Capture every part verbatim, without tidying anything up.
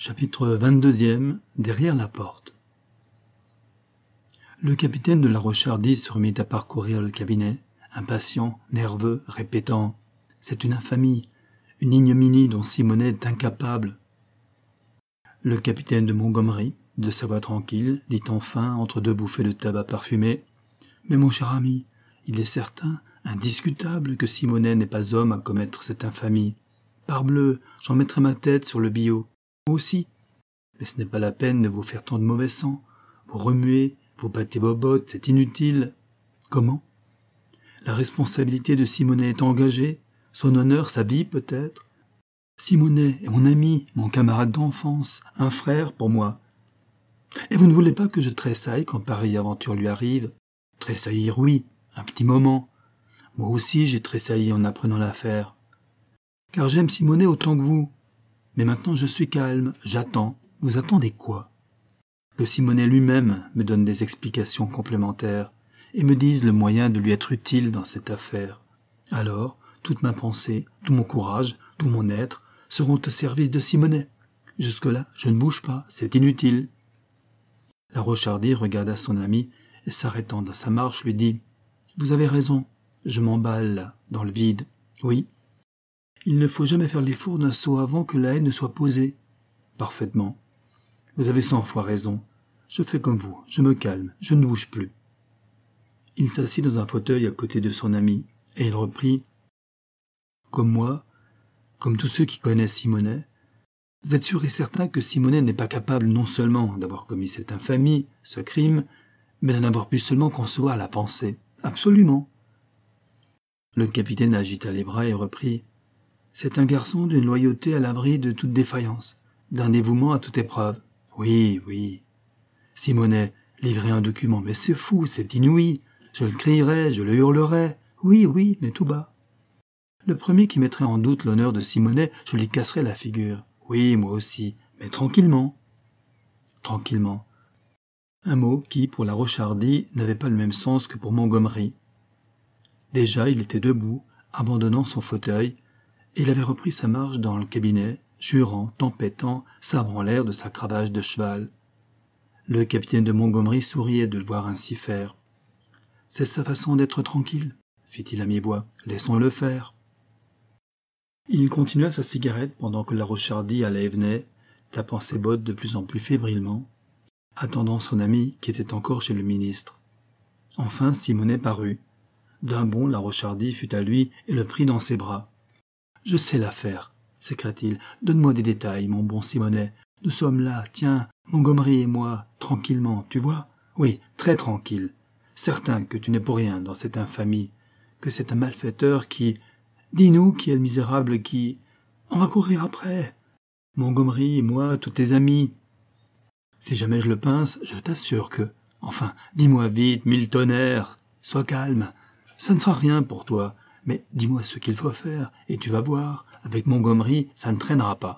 Chapitre vingt-deux. Derrière la porte. Le capitaine de la Rochardie se remit à parcourir le cabinet, impatient, nerveux, répétant « C'est une infamie, une ignominie dont Simonet est incapable. » Le capitaine de Montgomery, de sa voix tranquille, dit enfin, entre deux bouffées de tabac parfumé « Mais mon cher ami, il est certain, indiscutable, que Simonet n'est pas homme à commettre cette infamie. Parbleu, j'en mettrai ma tête sur le billot. Vous aussi. Mais ce n'est pas la peine de vous faire tant de mauvais sang. Vous remuez, vous battez vos bottes, c'est inutile. Comment? La responsabilité de Simonet est engagée, son honneur, sa vie peut-être. Simonet est mon ami, mon camarade d'enfance, un frère pour moi. Et vous ne voulez pas que je tressaille quand pareille aventure lui arrive? Tressaillir, oui, un petit moment. Moi aussi j'ai tressailli en apprenant l'affaire. Car j'aime Simonet autant que vous. Mais maintenant je suis calme, j'attends. Vous attendez quoi? Que Simonet lui-même me donne des explications complémentaires et me dise le moyen de lui être utile dans cette affaire. Alors, toute ma pensée, tout mon courage, tout mon être seront au service de Simonet. Jusque-là, je ne bouge pas, c'est inutile. La Rochardie regarda son ami et s'arrêtant dans sa marche lui dit « Vous avez raison, je m'emballe là, dans le vide. Oui. Il ne faut jamais faire l'effort d'un saut avant que la haie ne soit posée. Parfaitement. Vous avez cent fois raison. Je fais comme vous, je me calme, je ne bouge plus. » Il s'assit dans un fauteuil à côté de son ami, et il reprit « Comme moi, comme tous ceux qui connaissent Simonet, vous êtes sûr et certain que Simonet n'est pas capable non seulement d'avoir commis cette infamie, ce crime, mais d'en avoir pu seulement concevoir la pensée. Absolument. » Le capitaine agita les bras et reprit « C'est un garçon d'une loyauté à l'abri de toute défaillance, d'un dévouement à toute épreuve. Oui, oui. Simonet, livrer un document, mais c'est fou, c'est inouï. Je le crierai, je le hurlerai. Oui, oui, mais tout bas. Le premier qui mettrait en doute l'honneur de Simonet, je lui casserai la figure. Oui, moi aussi, mais tranquillement. » Tranquillement. Un mot qui, pour la Rochardie, n'avait pas le même sens que pour Montgomery. Déjà, il était debout, abandonnant son fauteuil, et il avait repris sa marche dans le cabinet, jurant, tempêtant, sabre en l'air de sa cravache de cheval. Le capitaine de Montgomery souriait de le voir ainsi faire. « C'est sa façon d'être tranquille, » fit-il à mi-voix. « Laissons-le faire. » Il continua sa cigarette pendant que la Rochardie allait et venait, tapant ses bottes de plus en plus fébrilement, attendant son ami qui était encore chez le ministre. Enfin Simonet parut. D'un bond, la Rochardie fut à lui et le prit dans ses bras. « Je sais l'affaire, » s'écria-t-il. « Donne-moi des détails, mon bon Simonet. Nous sommes là, tiens, Montgomery et moi, tranquillement, tu vois? Oui, très tranquille. Certain que tu n'es pour rien dans cette infamie, que c'est un malfaiteur qui... Dis-nous qui est le misérable qui... On va courir après. Montgomery et moi, tous tes amis. Si jamais je le pince, je t'assure que... Enfin, dis-moi vite, mille tonnerres. Sois calme. Ça ne sera rien pour toi. Mais dis-moi ce qu'il faut faire, et tu vas voir. Avec Montgomery, ça ne traînera pas. »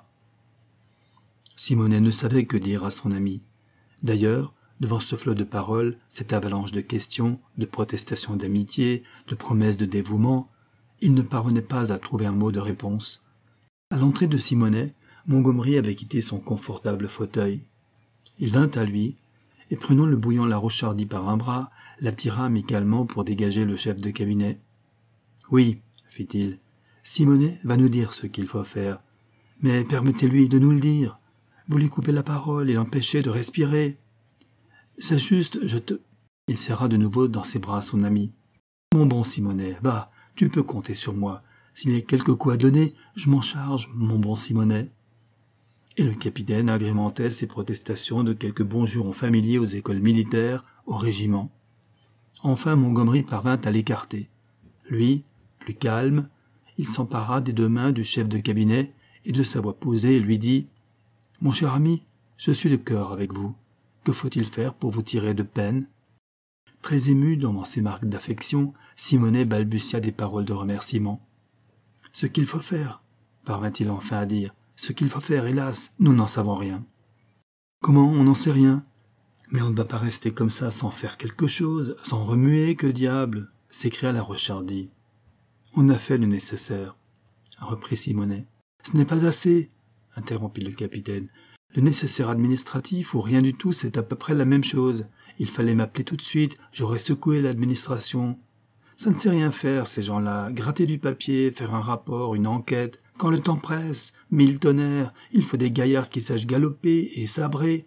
Simonet ne savait que dire à son ami. D'ailleurs, devant ce flot de paroles, cette avalanche de questions, de protestations d'amitié, de promesses de dévouement, il ne parvenait pas à trouver un mot de réponse. À l'entrée de Simonet, Montgomery avait quitté son confortable fauteuil. Il vint à lui, et prenant le bouillant la Rochardie par un bras, l'attira amicalement pour dégager le chef de cabinet. « Oui, fit-il, Simonet va nous dire ce qu'il faut faire, mais permettez-lui de nous le dire. Vous lui coupez la parole et l'empêchez de respirer. C'est juste, je te... » Il serra de nouveau dans ses bras son ami. « Mon bon Simonet, va, tu peux compter sur moi. S'il y a quelque coup à donner, je m'en charge, mon bon Simonet. » Et le capitaine agrémentait ses protestations de quelques bons jurons familiers aux écoles militaires, au régiment. Enfin Montgomery parvint à l'écarter. Lui, plus calme, il s'empara des deux mains du chef de cabinet et de sa voix posée lui dit « Mon cher ami, je suis de cœur avec vous. Que faut-il faire pour vous tirer de peine ?» Très ému devant ces marques d'affection, Simonet balbutia des paroles de remerciement. « Ce qu'il faut faire, » parvint-il enfin à dire. « Ce qu'il faut faire, hélas, nous n'en savons rien. » « Comment, on n'en sait rien? Mais on ne va pas rester comme ça sans faire quelque chose, sans remuer, que diable !» s'écria la Rochardie. « On a fait le nécessaire, » reprit Simonet. « Ce n'est pas assez, » interrompit le capitaine. Le nécessaire administratif ou rien du tout, c'est à peu près la même chose. Il fallait m'appeler tout de suite, j'aurais secoué l'administration. Ça ne sait rien faire, ces gens-là. Gratter du papier, faire un rapport, une enquête. Quand le temps presse, mille tonnerres, il faut des gaillards qui sachent galoper et sabrer.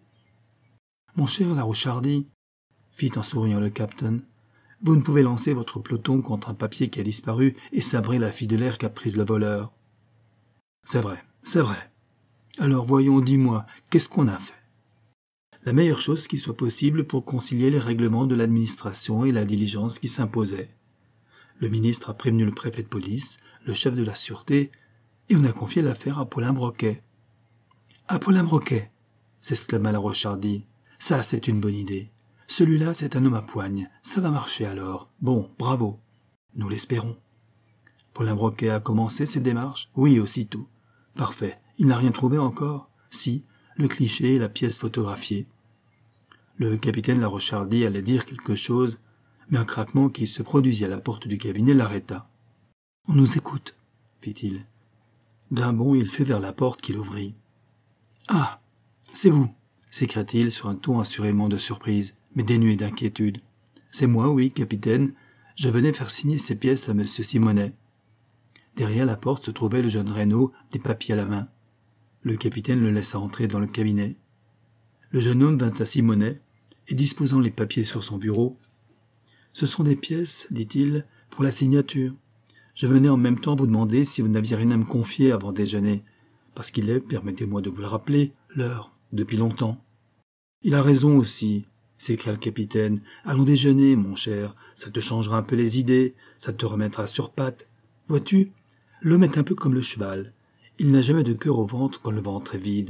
Mon cher Larochardi, fit en souriant le capitaine, vous ne pouvez lancer votre peloton contre un papier qui a disparu et sabrer la fille de l'air qu'a prise le voleur. C'est vrai, c'est vrai. Alors voyons, dis-moi, qu'est-ce qu'on a fait? La meilleure chose qui soit possible pour concilier les règlements de l'administration et la diligence qui s'imposait. Le ministre a prévenu le préfet de police, le chef de la sûreté, et on a confié l'affaire à Paulin Broquet. « À Paulin Broquet !» s'exclama Larochardi. « Ça, c'est une bonne idée. Celui-là, c'est un homme à poigne. Ça va marcher alors. Bon, bravo. Nous l'espérons. » Paulin Broquet a commencé ses démarches? Oui, aussitôt. Parfait. Il n'a rien trouvé encore? Si, le cliché et la pièce photographiée. Le capitaine Larochardi allait dire quelque chose, mais un craquement qui se produisit à la porte du cabinet l'arrêta. « On nous écoute, » fit-il. D'un bond, il fut vers la porte qu'il ouvrit. « Ah, c'est vous !» s'écria-t-il sur un ton assurément de surprise, mais dénué d'inquiétude. « C'est moi, oui, capitaine. Je venais faire signer ces pièces à monsieur Simonet. » Derrière la porte se trouvait le jeune Reynaud, des papiers à la main. Le capitaine le laissa entrer dans le cabinet. Le jeune homme vint à Simonet, et disposant les papiers sur son bureau, « Ce sont des pièces, dit-il, pour la signature. Je venais en même temps vous demander si vous n'aviez rien à me confier avant déjeuner, parce qu'il est, permettez-moi de vous le rappeler, l'heure, depuis longtemps. » « Il a raison aussi, » s'écria le capitaine. « Allons déjeuner, mon cher, ça te changera un peu les idées, ça te remettra sur pattes. Vois-tu, l'homme est un peu comme le cheval, il n'a jamais de cœur au ventre quand le ventre est vide. »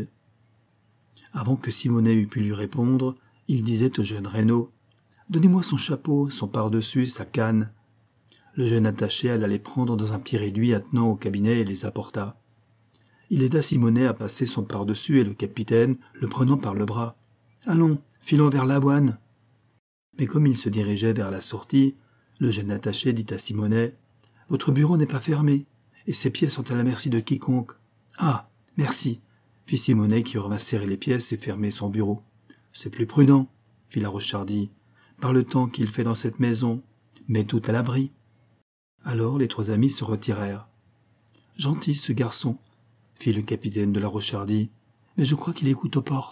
Avant que Simonet eût pu lui répondre, il disait au jeune Reynaud, « Donnez-moi son chapeau, son pardessus, sa canne. » Le jeune attaché alla les prendre dans un pied réduit attenant au cabinet et les apporta. Il aida Simonet à passer son pardessus et le capitaine, le prenant par le bras. « Allons, filons vers l'avoine. » Mais comme il se dirigeait vers la sortie, le jeune attaché dit à Simonet, « Votre bureau n'est pas fermé, et ces pièces sont à la merci de quiconque. »« Ah, merci, » fit Simonet qui revint serrer les pièces et fermer son bureau. « C'est plus prudent, » fit Larochardi, « par le temps qu'il fait dans cette maison, mais tout à l'abri. » Alors les trois amis se retirèrent. « Gentil ce garçon, » fit le capitaine de Larochardi, « mais je crois qu'il écoute aux portes. »